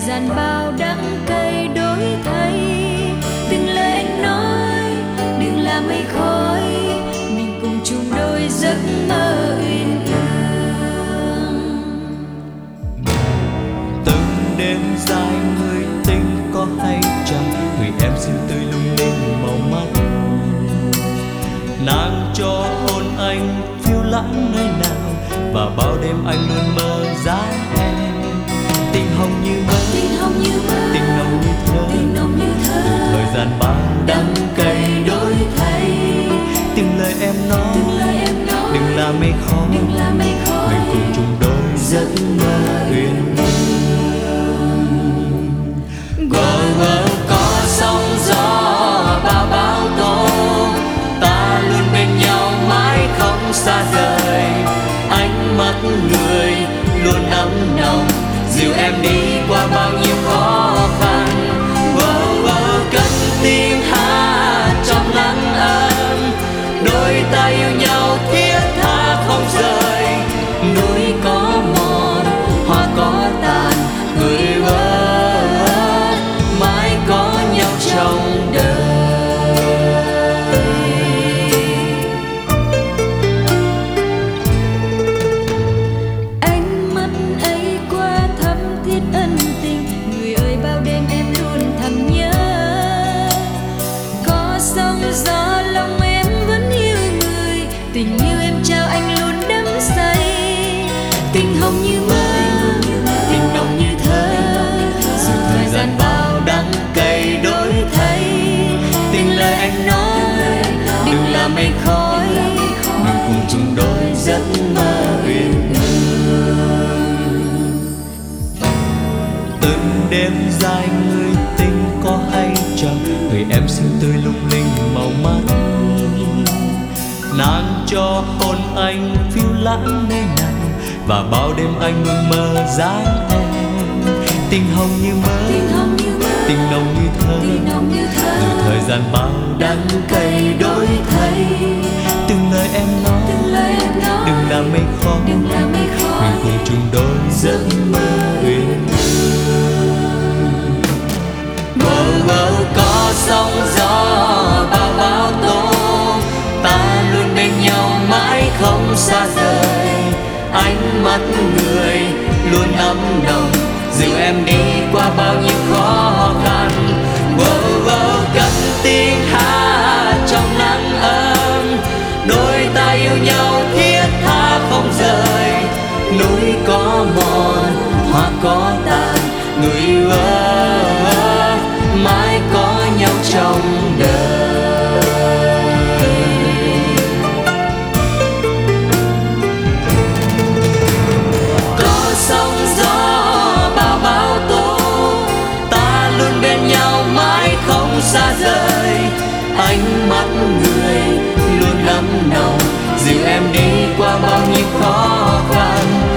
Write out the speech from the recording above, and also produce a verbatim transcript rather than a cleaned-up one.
gian bao đắng cay đổi thay. Từng lời anh nói đừng là mây khói, mình cùng chung đôi giấc mơ uyên ương. Từng đêm dài người tình có hay chăng, người em xinh tươi lung linh màu mắt. Nàng cho hôn anh phiêu lãng nơi nào, và bao đêm anh luôn mơ dáng em. Tình hồng như mơ, Tình hồng như mơ, tình nồng như thơ, tình nồng như thơ. từ thời gian bao đắng cay đổi thay. Từng lời em nói, Từng lời em nói đừng là mây khói, đừng là mây khói, mình cùng chung đôi giấc mơ uyên ương. Gờ gờ có sóng gió bao bão tố, ta luôn bên nhau mãi không xa rời. Ánh mắt người luôn ấm nồng, dìu em đi qua bao nhiêu khó khăn. Vơ vơ cất tiếng hát trong nắng ấm, đôi ta yêu nhau thiết tha không rời. Núi có mòn, hoa có tàn, người vỡ mãi có nhau trong đời. Ánh mắt ấy qua thắm thiết ân tình, người ơi bao đêm em luôn thầm nhớ. Có sóng gió lòng em vẫn yêu người, tình yêu em trao anh luôn đắm say. Tình hồng như mơ, Tình nồng như thơ, dù thời gian bao đắng cay đổi thay. Tình lời anh nói đừng là mây khói, mình cùng chung đôi giấc mơ uyên ương. Từng đêm dài người tình có hay chăng, người em xinh tươi lung linh màu mắt. Nàng cho hôn anh phiêu lãng nơi nào, và bao đêm anh luôn mơ dáng em. Tình hồng như mơ, tình hồng như mơ, tình nồng như thơ, tình nồng như thơ. dù thời gian bao đắng cay đổi thay. Từng lời em nói, Từng lời em nói đừng là mây khói, đừng là mây khói, mình cùng chung đôi giấc mơ uyên ương. Bờ bờ có sóng gió bao bão tố, ta luôn bên nhau mãi không xa rời. Ánh mắt người luôn ấm nồng, dìu em đi qua bao nhiêu khó khăn. Vơ vơ cất tiếng hát trong nắng ấm, đôi ta yêu nhau thiết tha không rời. Núi có mòn, hoa có tàn, người vỡ mãi có nhau trong đời. Có sóng gió bao bão tố, ta luôn bên nhau mãi không xa rời. Ánh mắt người luôn ấm nồng, dìu em đi qua bao nhiêu khó khăn.